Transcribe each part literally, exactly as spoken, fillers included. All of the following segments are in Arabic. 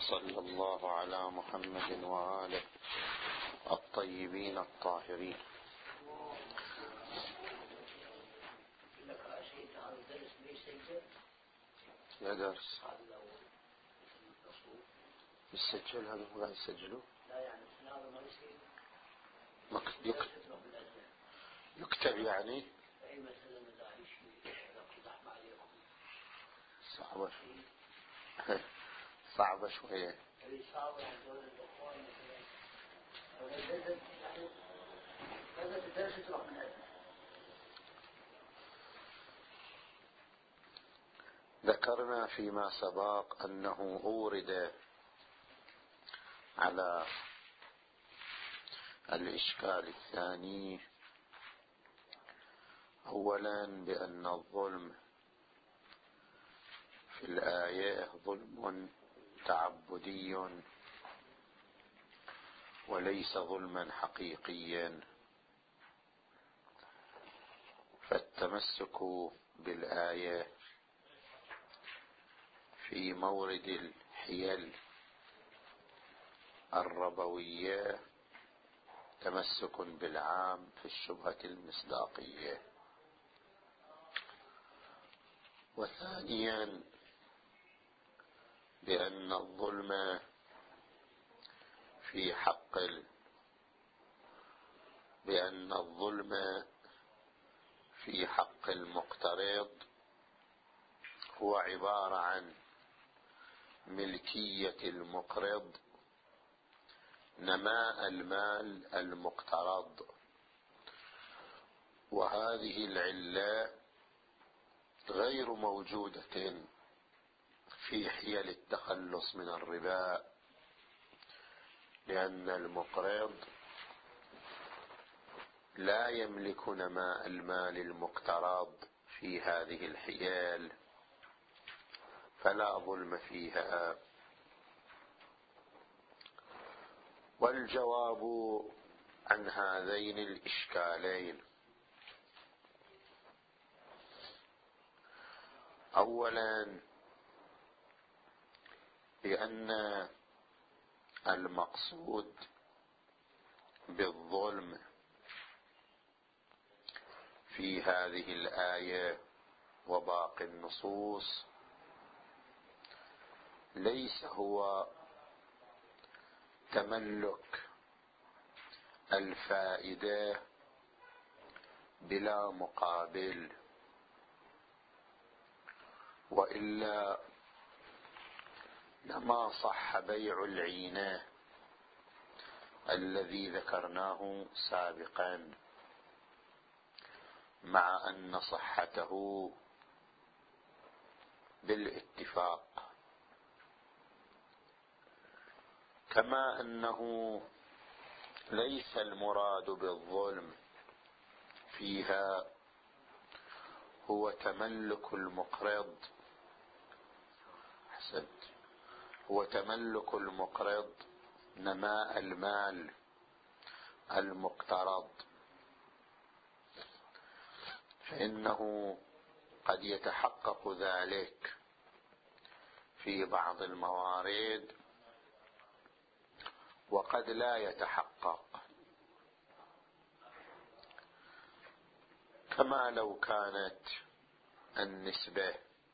وصلى الله على محمد وآله الطيبين الطاهرين. يا درس يسجل هذا هو يسجله؟ لا يعني هذا ما يصير يكتب يعني أي مثلا مداعيش يقضح عليكم صعبة صعبة شوية صعبة يعني دول الأخوان مثلا هذا الدرس تروح من أجل. ذكرنا فيما سبق أنه أورد على الإشكال الثاني أولا بأن الظلم في الآية ظلم تعبدي وليس ظلما حقيقيا، فالتمسك بالآية في مورد الحيل الربوية تمسك بالعام في الشبهة المصداقية. وثانيا بأن الظلم في حق ال... بأن الظلم في حق المقترض هو عبارة عن ملكية المقرض نماء المال المقترض، وهذه العلة غير موجودة في حيل التخلص من الربا، لأن المقرض لا يملك نماء المال المقترض في هذه الحيل، فلا ظلم فيها. والجواب عن هذين الإشكالين أولا بأن المقصود بالظلم في هذه الآية وباقي النصوص ليس هو تملك الفائدة بلا مقابل، وإلا لما صح بيع العينة الذي ذكرناه سابقا، مع أن صحته بالاتفاق. كما أنه ليس المراد بالظلم فيها هو تملك المقرض حسد هو تملك المقرض نماء المال المقترض، فإنه قد يتحقق ذلك في بعض الموارد وقد لا يتحقق، كما لو كانت النسبة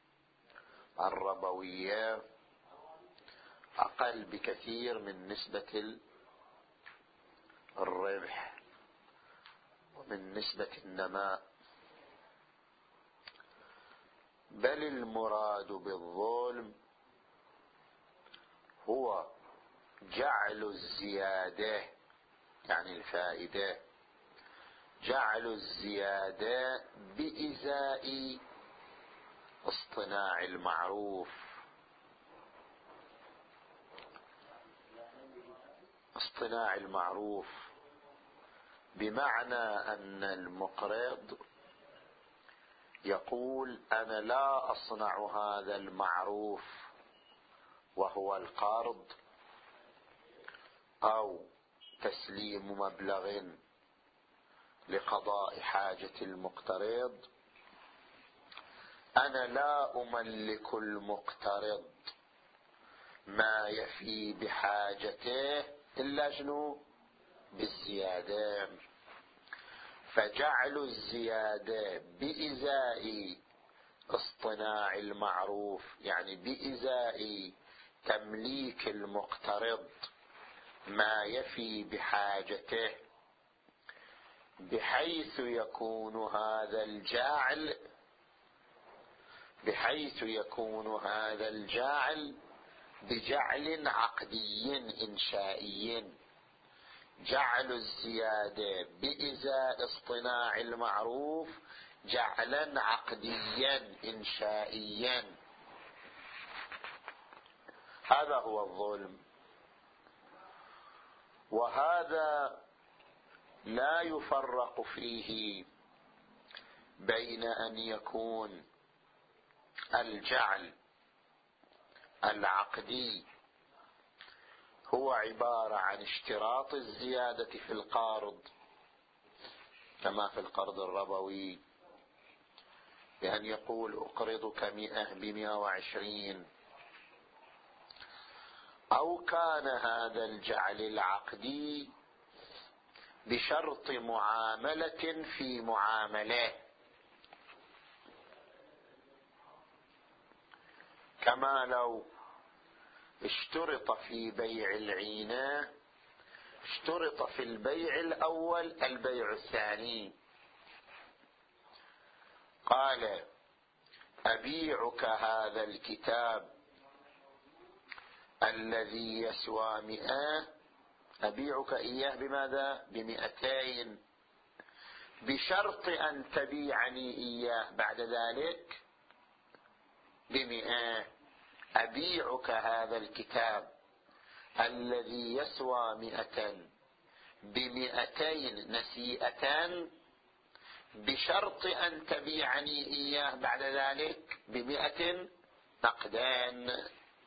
الربوية أقل بكثير من نسبة الربح ومن نسبة النماء. بل المراد بالظلم هو جعل الزيادة، يعني الفائدة، جعل الزيادة بإزاء اصطناع المعروف. اصطناع المعروف بمعنى أن المقرض يقول أنا لا أصنع هذا المعروف وهو القرض أو تسليم مبلغ لقضاء حاجة المقترض، أنا لا أملك المقترض ما يفي بحاجته إلا شنو؟ بالزيادة. فجعل الزيادة بإزاء اصطناع المعروف، يعني بإزاء تمليك المقترض ما يفي بحاجته، بحيث يكون هذا الجعل بحيث يكون هذا الجعل بجعل عقدي إنشائي. جعل الزيادة بإزاء اصطناع المعروف جعلا عقديا إنشائيا، هذا هو الظلم. وهذا لا يفرق فيه بين أن يكون الجعل العقدي هو عبارة عن اشتراط الزيادة في القرض كما في القرض الربوي، بأن يقول أقرضك مئة بمئة وعشرين، أو كان هذا الجعل العقدي بشرط معاملة في معاملة، كما لو اشترط في بيع العينة اشترط في البيع الأول البيع الثاني، قال أبيعك هذا الكتاب الذي يسوى مئة، أبيعك إياه بماذا؟ بمئتين، بشرط أن تبيعني إياه بعد ذلك بمئة. أبيعك هذا الكتاب الذي يسوى مئة بمئتين نسيئة، بشرط أن تبيعني إياه بعد ذلك بمئة نقدان.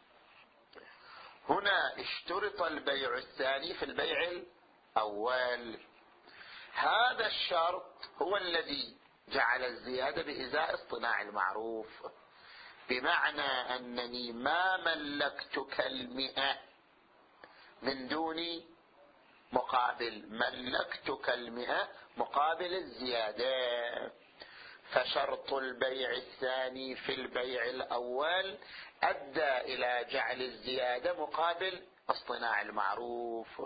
هنا اشترط البيع الثاني في البيع الأول، هذا الشرط هو الذي جعل الزيادة بإزاء اصطناع المعروف، بمعنى أنني ما ملكتك المئة من دون مقابل، ملكتك المئة مقابل الزيادة. فشرط البيع الثاني في البيع الأول أدى إلى جعل الزيادة مقابل اصطناع المعروف.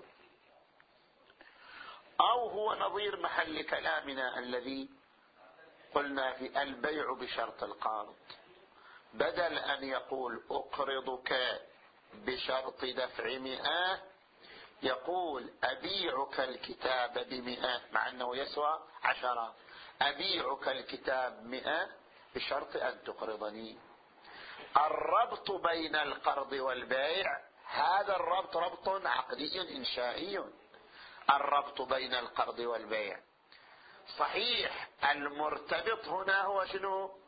أو هو نظير محل كلامنا الذي قلنا في البيع بشرط القرض، بدل أن يقول أقرضك بشرط دفع مئة يقول أبيعك الكتاب بمئة مع أنه يسوى عشرة، أبيعك الكتاب مئة بشرط أن تقرضني. الربط بين القرض والبيع هذا الربط ربط عقدي إنشائي، الربط بين القرض والبيع صحيح. المرتبط هنا هو شنو؟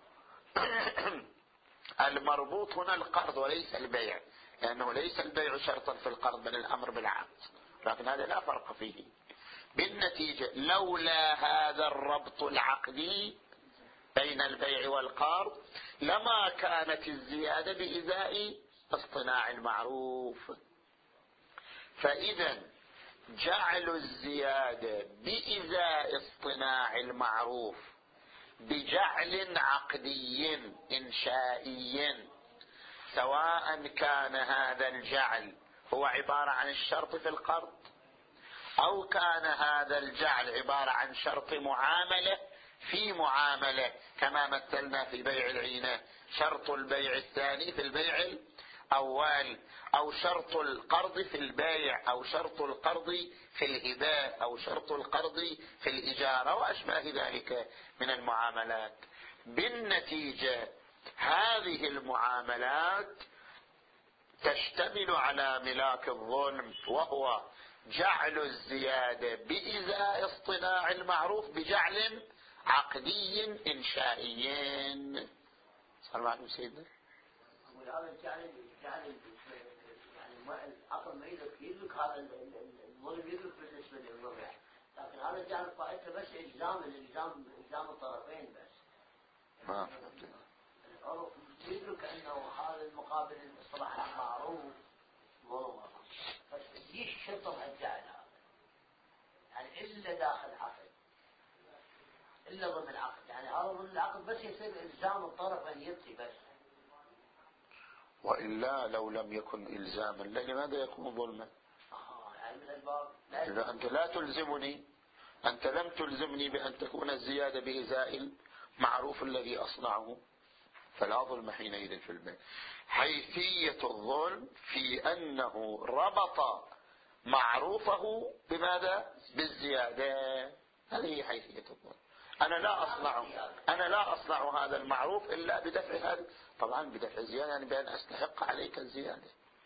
المربوط هنا القرض وليس البيع، لأنه ليس البيع شرطا في القرض بل الأمر بالعقد، لكن هذا لا فرق فيه. بالنتيجة لولا هذا الربط العقدي بين البيع والقرض لما كانت الزيادة بإزاء اصطناع المعروف. فإذا جعل الزيادة بإزاء اصطناع المعروف بجعل عقدي إنشائي، سواء كان هذا الجعل هو عبارة عن الشرط في القرض أو كان هذا الجعل عبارة عن شرط معاملة في معاملة، كما مثلنا في بيع العينة شرط البيع الثاني في البيع الأول، أو شرط القرض في البيع، أو شرط القرض في الهبة، أو شرط القرض في الإجارة وأشباه ذلك من المعاملات. بالنتيجة هذه المعاملات تشتمل على ملاك الظلم، وهو جعل الزيادة بإزاء اصطناع المعروف بجعل عقدي إنشائي. صار معلوم سيدنا؟ وهذا الجعل جعل يعني العقل ما يدرك هذا الظلم يدرك بالنسبة للربع، لكن هذا الجعل فائدته بس إلزام الإلزام إلزام الطرفين بس. ما يدرك أنه هذا المقابل الاصطلاح معروف شرطة مهجعة يعني إلا داخل عقد إلا ضمن العقد، يعني هذا ضمن العقد بس يصير إلزام الطرف أن يبقي بس. وإلا لو لم يكن إلزاما لماذا يكون ظلما؟ آه يعني من الباب إذا أنت لا تلزمني، أنت لم تلزمني بأن تكون الزيادة بإزاء المعروف الذي أصنعه، فلا ظلم حينئذ في البيع. حيثية الظلم في أنه ربط معروفه بماذا؟ بالزيادة. هذه هي حيثية الظلم. أنا لا أصنع أنا لا أصنع هذا المعروف إلا بدفع هذا، طبعا بدفع الزيادة يعني بأن أستحق عليك الزيادة.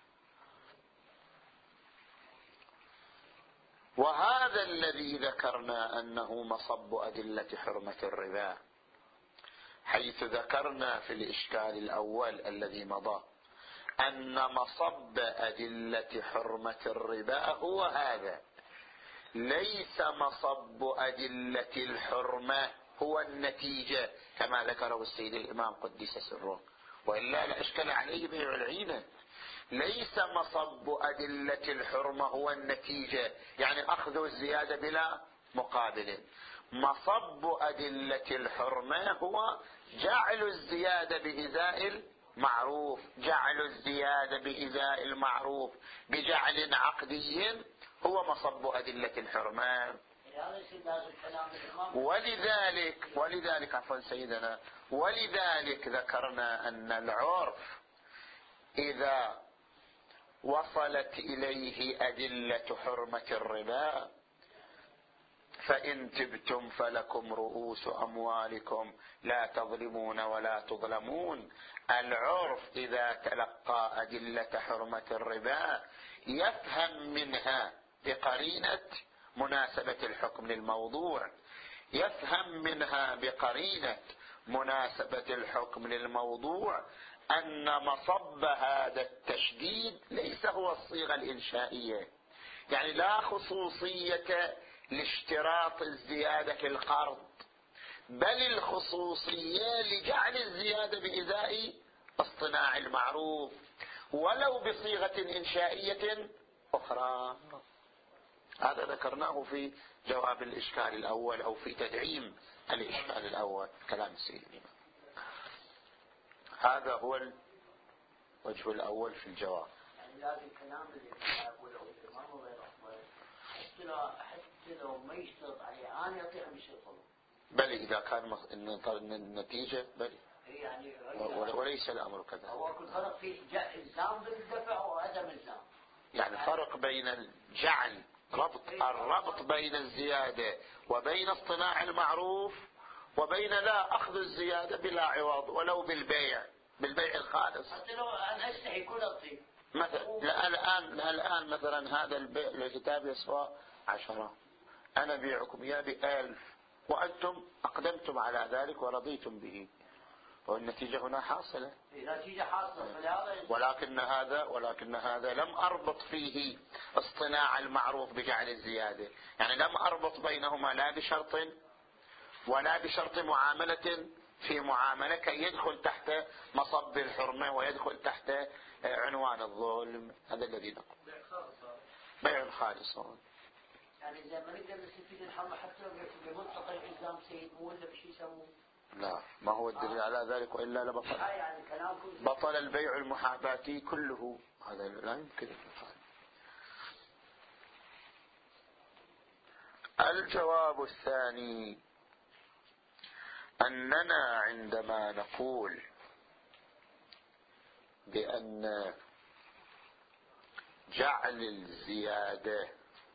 وهذا الذي ذكرنا أنه مصب أدلة حرمة الربا، حيث ذكرنا في الإشكال الأول الذي مضى أن مصب أدلة حرمة الربا هو هذا، ليس مصب أدلة الحرمة هو النتيجة كما ذكره السيد الإمام قدس سره، وإلا لا إشكال عليه بيع العينة. ليس مصب أدلة الحرمة هو النتيجة يعني أخذ الزيادة بلا مقابل، مصب أدلة الحرمة هو جعل الزيادة بإزاء المعروف، جعل الزيادة بإزاء المعروف بجعل عقدي هو مصب أدلة الحرمة. ولذلك ولذلك عفوا سيدنا ولذلك ذكرنا أن العرف إذا وصلت إليه أدلة حرمة الربا فإن تبتم فلكم رؤوس أموالكم لا تظلمون ولا تظلمون. العرف إذا تلقى أدلة حرمة الربا يفهم منها بقرينة مناسبة الحكم للموضوع، يفهم منها بقرينة مناسبة الحكم للموضوع أن مصب هذا التشديد ليس هو الصيغة الإنشائية، يعني لا خصوصية لاشتراط الزيادة في القرض، بل الخصوصية لجعل الزيادة بإزاء اصطناع المعروف ولو بصيغة إنشائية أخرى. هذا ذكرناه في جواب الإشكال الأول أو في تدعيم الإشكال الأول كلام السيد. هذا هو الوجه الأول في الجواب. يعني لازم كلام اللي يقوله الإمام الله يرحمه حتى لو حتى لو ما يشترط عليه أنا يطيع بشرطه. بل إذا كان النتيجة بل يعني وليس الأمر كذا. هو كل فرق في إلزام بالدفع وعدم إلزام. يعني فرق بين الجعل ربط الربط بين الزيادة وبين اصطناع المعروف وبين لا أخذ الزيادة بلا عوض ولو بالبيع بالبيع الخالص. حتى لو أنا أشتهي كل الطيب مثلا لا الآن الآن مثلا هذا البيع الكتاب يسوى عشرة، أنا بيعكم إياه بألف وأنتم أقدمتم على ذلك ورضيتم به، والنتيجة هنا حاصلة. النتيجة حاصلة. ولكن هذا ولكن هذا لم أربط فيه اصطناع المعروف بجعل الزيادة، يعني لم أربط بينهما لا بشرط ولا بشرط معاملة في معاملة كي يدخل تحت مصب الحرمة ويدخل تحت عنوان الظلم. هذا الذي نقول بيع خالص. يعني إذا ما نقدر نستفيد الحرمة حتى بمنطقة الإلزام سيد مو ولا بشي يسموه. لا ما هو الدليل على ذلك وإلا لبطل يعني بطل البيع المحاباتي كله. هذا لا يمكن. الجواب الثاني أننا عندما نقول بأن جعل الزيادة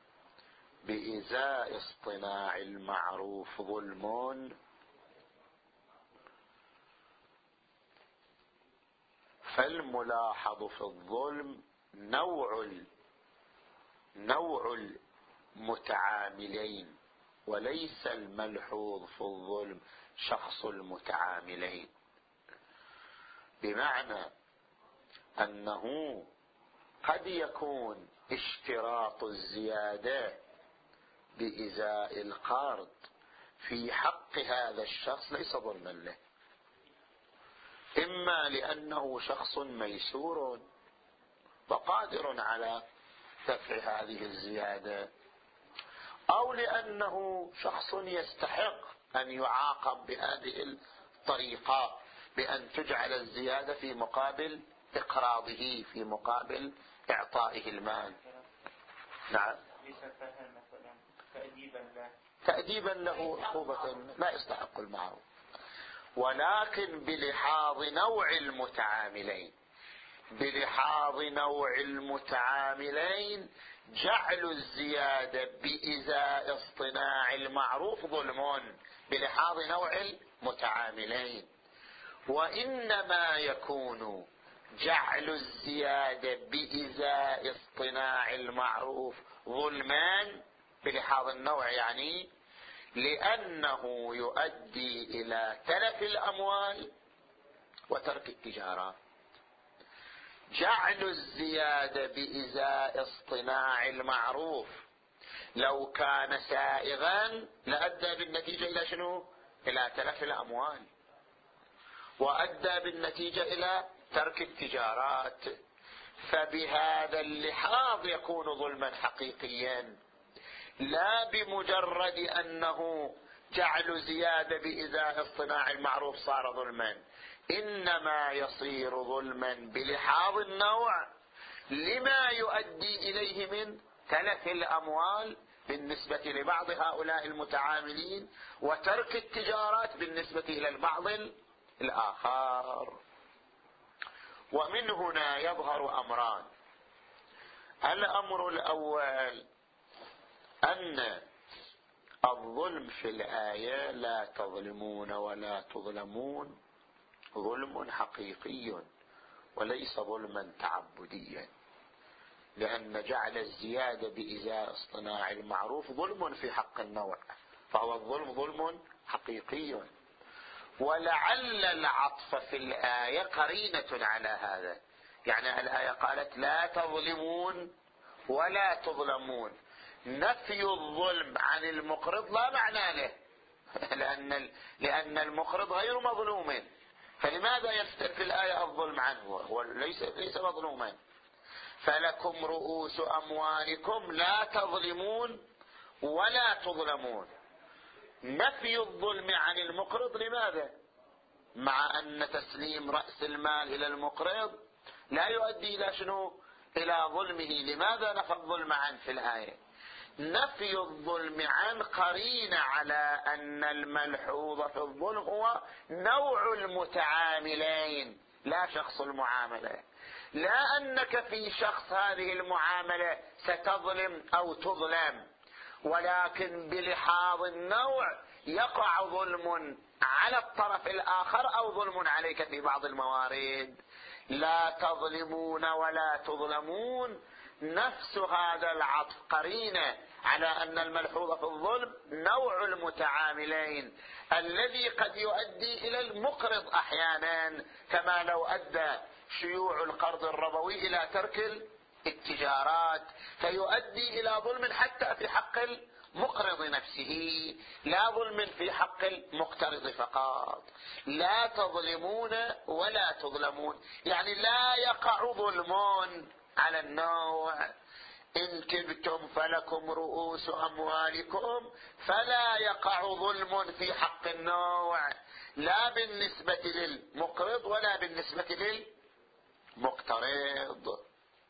بإزاء اصطناع المعروف ظلم، فالملاحظ في الظلم نوع نوع المتعاملين وليس الملحوظ في الظلم شخص المتعاملين، بمعنى أنه قد يكون اشتراط الزيادة بإزاء القرض في حق هذا الشخص ليس ظلما له، إما لأنه شخص ميسور وقادر على دفع هذه الزيادة، أو لأنه شخص يستحق أن يعاقب بهذه الطريقة بأن تجعل الزيادة في مقابل إقراضه، في مقابل إعطائه المال. نعم، تأديبا له عقوبة لا يستحق المعروف، ولكن بلحاظ نوع المتعاملين، بلحاظ نوع المتعاملين جعل الزيادة بإزاء اصطناع المعروف ظلم بلحاظ نوع المتعاملين، وإنما يكون جعل الزيادة بإزاء اصطناع المعروف ظلمان بلحاظ النوع، يعني لأنه يؤدي إلى تلف الأموال وترك التجارات. جعل الزيادة بإزاء اصطناع المعروف لو كان سائغا لأدى بالنتيجة إلى شنو؟ إلى تلف الأموال، وأدى بالنتيجة إلى ترك التجارات، فبهذا اللحاظ يكون ظلما حقيقيا، لا بمجرد أنه جعل زيادة بإزاء اصطناع المعروف صار ظلما، إنما يصير ظلما بلحاظ النوع لما يؤدي إليه من تلف الأموال بالنسبة لبعض هؤلاء المتعاملين وترك التجارات بالنسبة إلى البعض الآخر. ومن هنا يظهر أمران: الأمر الأول أن الظلم في الآية لا تظلمون ولا تظلمون ظلم حقيقي وليس ظلما تعبديا، لأن جعل الزيادة بإزاء اصطناع المعروف ظلم في حق النوع، فهو الظلم ظلم حقيقي. ولعل العطف في الآية قرينة على هذا، يعني الآية قالت لا تظلمون ولا تظلمون، نفي الظلم عن المقرض لا معنى له، لأن لأن المقرض غير مظلوم، فلماذا يفتر في الآية الظلم عنه؟ هو ليس ليس مظلوما. فلكم رؤوس أموالكم لا تظلمون ولا تظلمون، نفي الظلم عن المقرض. لماذا؟ مع أن تسليم رأس المال إلى المقرض لا يؤدي إلى شنو؟ إلى ظلمه. لماذا نفى الظلم عنه في الآية؟ نفي الظلم عن قرين على أن الملحوظ في الظلم هو نوع المتعاملين لا شخص المعاملة، لا أنك في شخص هذه المعاملة ستظلم أو تظلم، ولكن بلحاظ النوع يقع ظلم على الطرف الآخر أو ظلم عليك في بعض الموارد. لا تظلمون ولا تظلمون، نفس هذا العطف قرينة على أن الملحوظ في الظلم نوع المتعاملين الذي قد يؤدي إلى المقرض أحيانا، كما لو أدى شيوع القرض الربوي إلى ترك التجارات، فيؤدي إلى ظلم حتى في حق المقرض نفسه، لا ظلم في حق المقترض فقط. لا تظلمون ولا تظلمون، يعني لا يقع ظلم على النوع. إن تبتم فلكم رؤوس أموالكم، فلا يقع ظلم في حق النوع، لا بالنسبة للمقرض ولا بالنسبة للمقترض.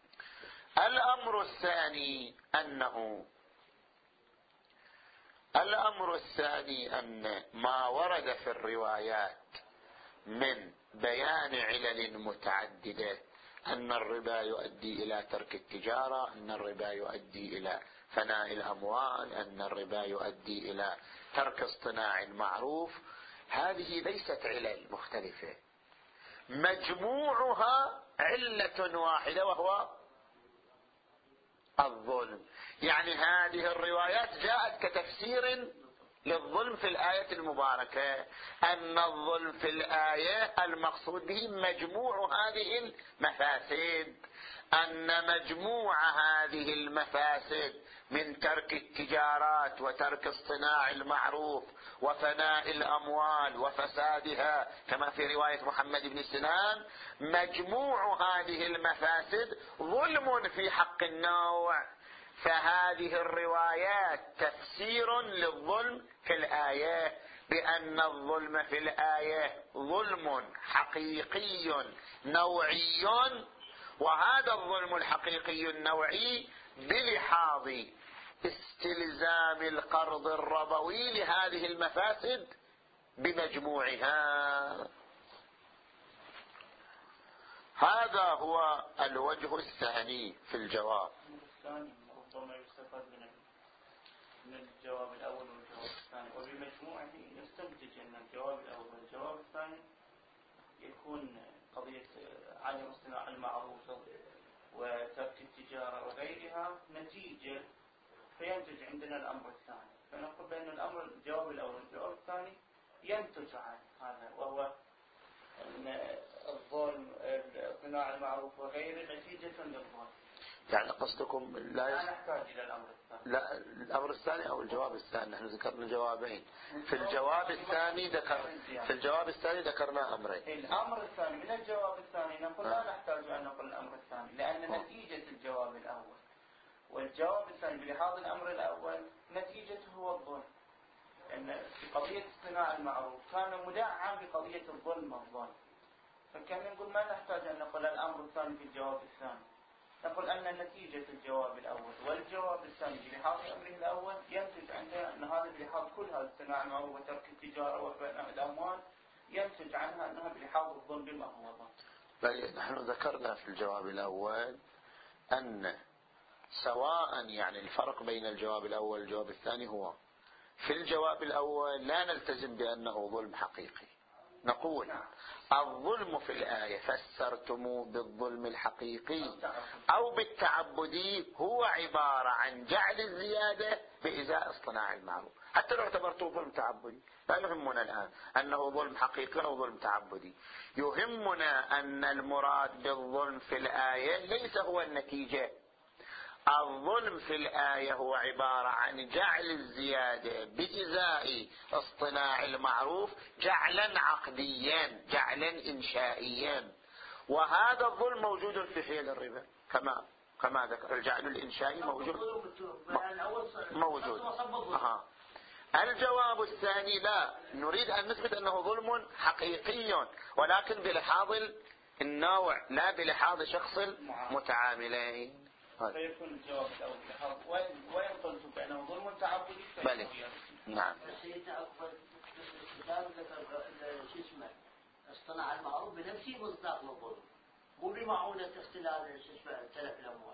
الأمر الثاني أنه الأمر الثاني أن ما ورد في الروايات من بيان علل متعددة، أن الربا يؤدي إلى ترك التجارة، أن الربا يؤدي إلى فناء الأموال، أن الربا يؤدي إلى ترك اصطناع المعروف، هذه ليست علل مختلفة، مجموعها علة واحدة وهو الظلم. يعني هذه الروايات جاءت كتفسير للظلم في الآية المباركة، أن الظلم في الآية المقصود به مجموع هذه المفاسد، أن مجموع هذه المفاسد من ترك التجارات وترك الصناع المعروف وفناء الأموال وفسادها كما في رواية محمد بن سنان، مجموع هذه المفاسد ظلم في حق النوع. فهذه الروايات تفسير للظلم في الآية، بأن الظلم في الآية ظلم حقيقي نوعي، وهذا الظلم الحقيقي النوعي بلحاظ استلزام القرض الربوي لهذه المفاسد بمجموعها. هذا هو الوجه الثاني في الجواب. ربما يستفاد من الجواب الأول والجواب الثاني، وبمجموعه يستنتج أن الجواب الأول والجواب الثاني يكون قضية عدم اصطناع المعروف وترك التجارة وغيرها نتيجة، فينتج عندنا الأمر الثاني. فنقول بأن الأمر الجواب الأول والجواب الثاني ينتج عن هذا، وهو أن الظلم اصطناع المعروف وغيره نتيجة للظلم. يعني قصدكم لا, لا نحتاج إلى الأمر الثاني. لا الأمر الثاني أو الجواب الثاني. نحن ذكرنا جوابين. في الجواب الثاني ذكر في الجواب الثاني ذكرنا أمرين. الأمر الثاني من الجواب الثاني نقول لا نحتاج أن نقول الأمر الثاني، لأن نتيجة الجواب الأول والجواب الثاني بلحاظ الأمر الأول نتيجته هو الظلم. لأن في قضية اصطناع المعروف كان مدعم بقضية الظلم والظلم، فكان نقول ما نحتاج أن نقول الأمر الثاني في الجواب الثاني، نقول أن نتيجة الجواب الأول والجواب الثاني بلحاظ أمره الأول ينتج عندنا أن هذا بلحاظ كل هذا اصطناع المعروف وترك التجارة وفناء الأموال ينتج عنها أنها بلحاظ الظلم بما هو ظلم. بل نحن ذكرنا في الجواب الأول أن سواء يعني الفرق بين الجواب الأول والجواب الثاني هو في الجواب الأول لا نلتزم بأنه ظلم حقيقي، نقول الظلم في الآية فسرتموه بالظلم الحقيقي أو بالتعبدي هو عبارة عن جعل الزيادة بإزاء اصطناع المعروف، حتى لو اعتبرته ظلم تعبدي لا يهمنا الآن أنه ظلم حقيقي أو ظلم تعبدي. يهمنا أن المراد بالظلم في الآية ليس هو النتيجة. الظلم في الآية هو عبارة عن جعل الزيادة بإزاء اصطناع المعروف جعلا عقديا جعلا إنشائيا، وهذا الظلم موجود في حيل الربا كما كما ذكر. الجعل الإنشائي موجود موجود أها. الجواب الثاني لا نريد أن نثبت أنه ظلم حقيقي ولكن بلحاظ النوع لا بلحاظ شخص المتعاملين. فيكون الجواب الأول بحظ وين قلت بأنه ظلم تعبدي. بلى نعم. سيدنا أكبر الكتاب ذكر شو اسمه اصطناع المعروف بنفسه مصداق للظلم، مو بمعونة اختلال شو اسمه تلف الأموال.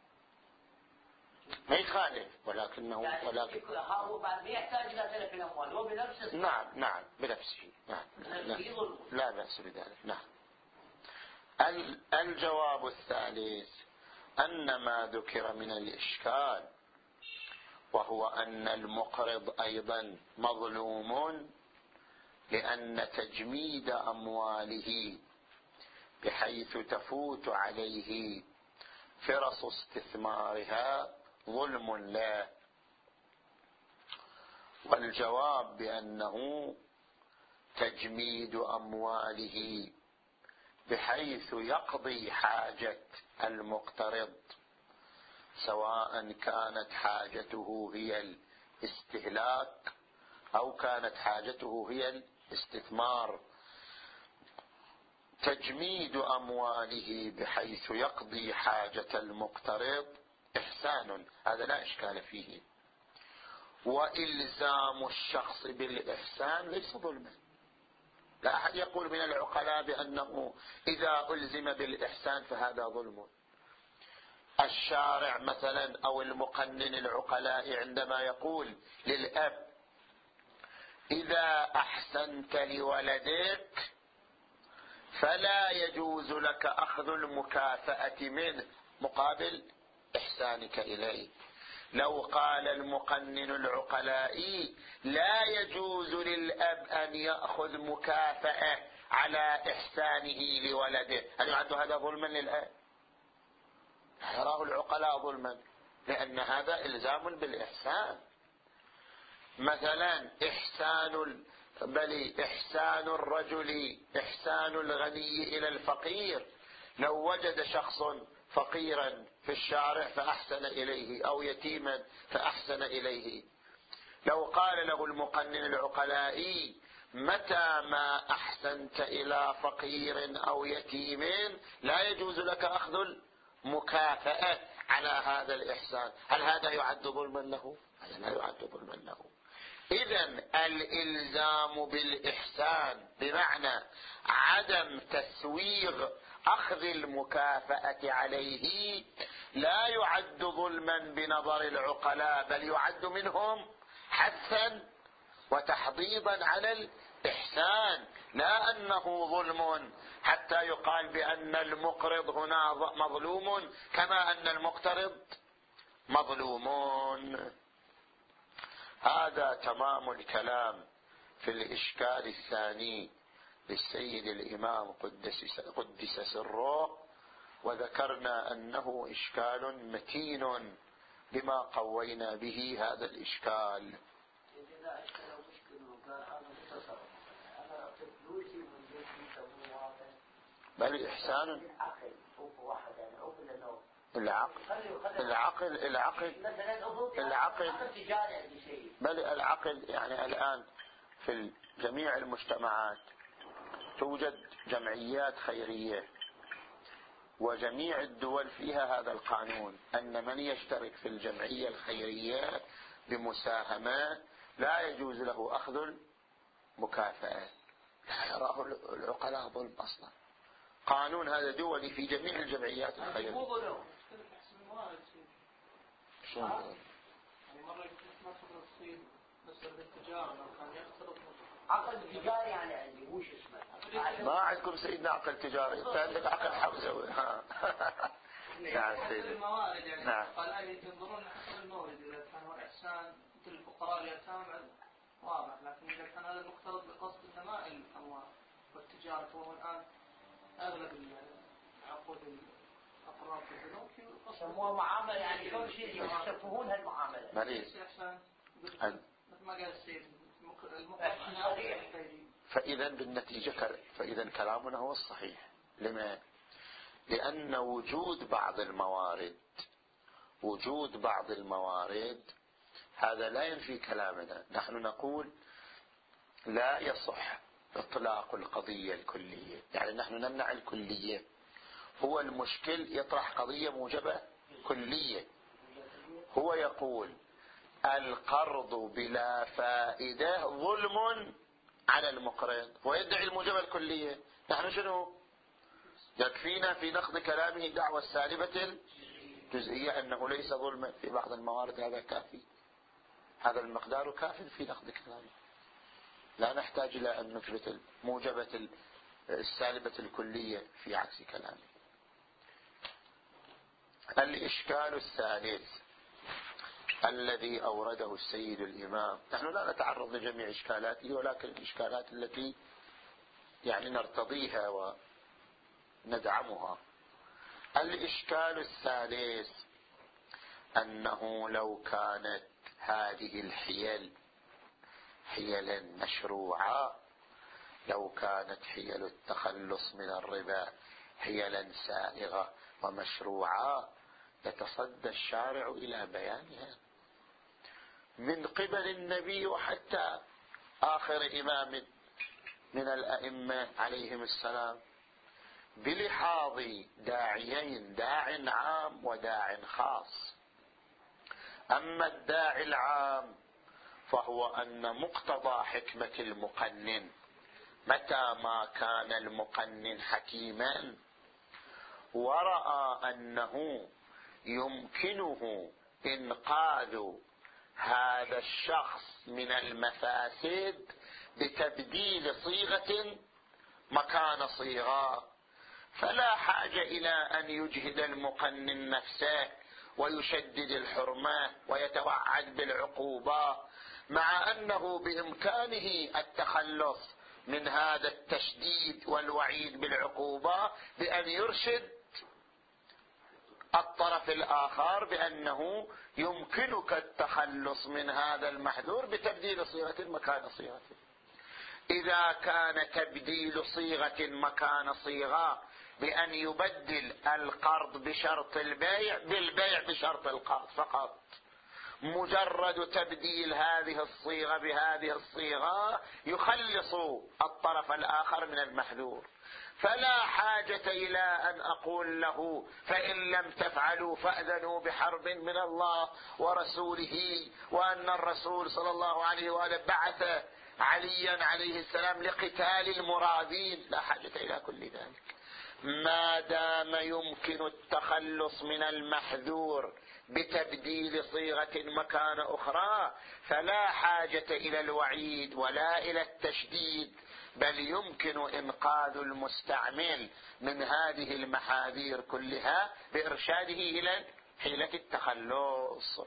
ما يخالف ولكنه يعني ولكن هو بعد ما يحتاج إلى تلف الأموال هو بنفسه. نعم نعم بنفسه نعم لا, لا بأس بذلك. نعم. الجواب الثالث أن ما ذكر من الإشكال وهو أن المقرض أيضا مظلوم لأن تجميد أمواله بحيث تفوت عليه فرص استثمارها ظلم له. والجواب بأنه تجميد أمواله بحيث يقضي حاجة المقترض سواء كانت حاجته هي الاستهلاك أو كانت حاجته هي الاستثمار. تجميد أمواله بحيث يقضي حاجة المقترض إحسان، هذا لا إشكال فيه، وإلزام الشخص بالإحسان ليس ظلما. لا أحد يقول من العقلاء بأنه إذا ألزم بالإحسان فهذا ظلم. الشارع مثلا أو المقنن العقلاء عندما يقول للأب إذا أحسنت لولدك فلا يجوز لك أخذ المكافأة منه مقابل إحسانك إليه، لو قال المقنن العقلائي لا يجوز للأب أن يأخذ مكافأة على إحسانه لولده، هل يعد هذا ظلما للأب؟ يراه العقلاء ظلما، لأن هذا إلزام بالإحسان. مثلا إحسان بل إحسان الرجل إحسان الغني إلى الفقير، لو وجد شخص فقيرا في الشارع فأحسن إليه أو يتيما فأحسن إليه، لو قال له المقنن العقلائي متى ما أحسنت إلى فقير أو يتيم لا يجوز لك أخذ المكافأة على هذا الإحسان، هل هذا يعد ظلما له؟ هذا لا يعد ظلما له. إذن الإلزام بالإحسان بمعنى عدم تسويغ أخذ المكافأة عليه لا يعد ظلما بنظر العقلاء، بل يعد منهم حثا وتحضيضا على الإحسان، لا أنه ظلم حتى يقال بأن المقرض هنا مظلوم كما أن المقترض مظلومون. هذا تمام الكلام في الإشكال الثاني للسيد الإمام قدس, قدس سره، وذكرنا أنه إشكال متين بما قوينا به هذا الإشكال. بل إحسان العقل العقل العقل العقل بل العقل يعني الآن في جميع المجتمعات توجد جمعيات خيرية، وجميع الدول فيها هذا القانون أن من يشترك في الجمعية الخيرية بمساهمة لا يجوز له أخذ المكافأة. لا يراه العقلاء ظلم أصلا، قانون هذا دولي في جميع الجمعيات الخيرية. شو عقل تجاري يعني عندي مو شو اسمه. ما عندكم سيدنا عقل تجاري، انت عندك عقل حوزوي. ها نعم سيدي. الموارد يعني نعم. قال ينظرون حسب المورد، اذا كان هو احسان مثل الفقراء اليتامى واضح، لكن اذا كان هذا المقترض بقصد نماء الاموال والتجاره، وهو الان اغلب العقود الاقراض في البنوك يسموها معامله، يعني كل شيء يشتفون هالمعامله. مريض مثل ما قال السيد. فإذا بالنتيجة فإذا كلامنا هو الصحيح. لما؟ لأن وجود بعض الموارد وجود بعض الموارد هذا لا ينفي كلامنا. نحن نقول لا يصح إطلاق القضية الكلية، يعني نحن نمنع الكلية. هو المشكل يطرح قضية موجبة كلية، هو يقول القرض بلا فائدة ظلم على المقرض ويدعي الموجبة الكلية. نحن شنو يكفينا في نقد كلامه دعوة السالبة الجزئية أنه ليس ظلما في بعض الموارد، هذا كافي، هذا المقدار كاف في نقد كلامه، لا نحتاج إلى أن نثبت موجبة السالبة الكلية في عكس كلامه. الإشكال الثالث الذي أورده السيد الإمام، نحن لا نتعرض لجميع إشكالاته، ولكن الإشكالات التي يعني نرتضيها وندعمها. الإشكال الثالث أنه لو كانت هذه الحيل حيلا مشروعة، لو كانت حيل التخلص من الربا حيلا سائغة ومشروعة يتصدى الشارع إلى بيانها من قبل النبي وحتى آخر إمام من الأئمة عليهم السلام، بلحاظ داعيين، داع عام وداع خاص. أما الداعي العام فهو أن مقتضى حكمة المقنن متى ما كان المقنن حكيما ورأى أنه يمكنه إنقاذ هذا الشخص من المفاسد بتبديل صيغة مكان صيغة، فلا حاجة إلى أن يجهد المقنن نفسه ويشدد الحرمة ويتوعد بالعقوبة، مع أنه بإمكانه التخلص من هذا التشديد والوعيد بالعقوبة بأن يرشد الطرف الآخر بأنه يمكنك التخلص من هذا المحذور بتبديل صيغة مكان صيغة. إذا كان تبديل صيغة مكان صيغة بأن يبدل القرض بشرط البيع بالبيع بشرط القرض فقط، مجرد تبديل هذه الصيغة بهذه الصيغة يخلص الطرف الآخر من المحذور، فلا حاجة إلى أن أقول له فإن لم تفعلوا فأذنوا بحرب من الله ورسوله، وأن الرسول صلى الله عليه وآله بعث عليا عليه السلام لقتال المرادين. لا حاجة إلى كل ذلك، ما دام يمكن التخلص من المحذور بتبديل صيغة مكان أخرى فلا حاجة إلى الوعيد ولا إلى التشديد، بل يمكن إنقاذ المستعمل من هذه المحاذير كلها بإرشاده إلى حيلة التخلص.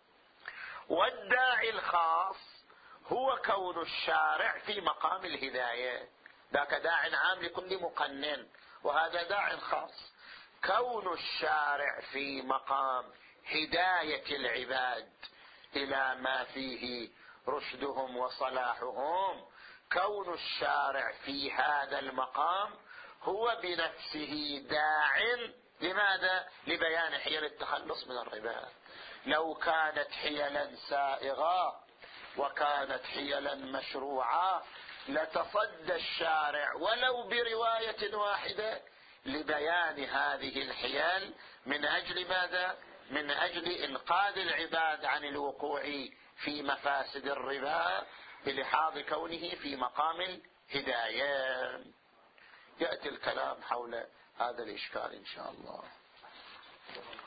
والداعي الخاص هو كون الشارع في مقام الهداية، ذاك داع عام لكل مقنن، وهذا داع خاص. كون الشارع في مقام هداية العباد إلى ما فيه رشدهم وصلاحهم، كون الشارع في هذا المقام هو بنفسه داع. لماذا؟ لبيان حيل التخلص من الربا. لو كانت حيلا سائغة وكانت حيلا مشروعة لتصدى الشارع ولو برواية واحدة لبيان هذه الحيل، من أجل ماذا؟ من أجل إنقاذ العباد عن الوقوع في مفاسد الربا بلحاظ كونه في مقام الهداية. يأتي الكلام حول هذا الإشكال إن شاء الله.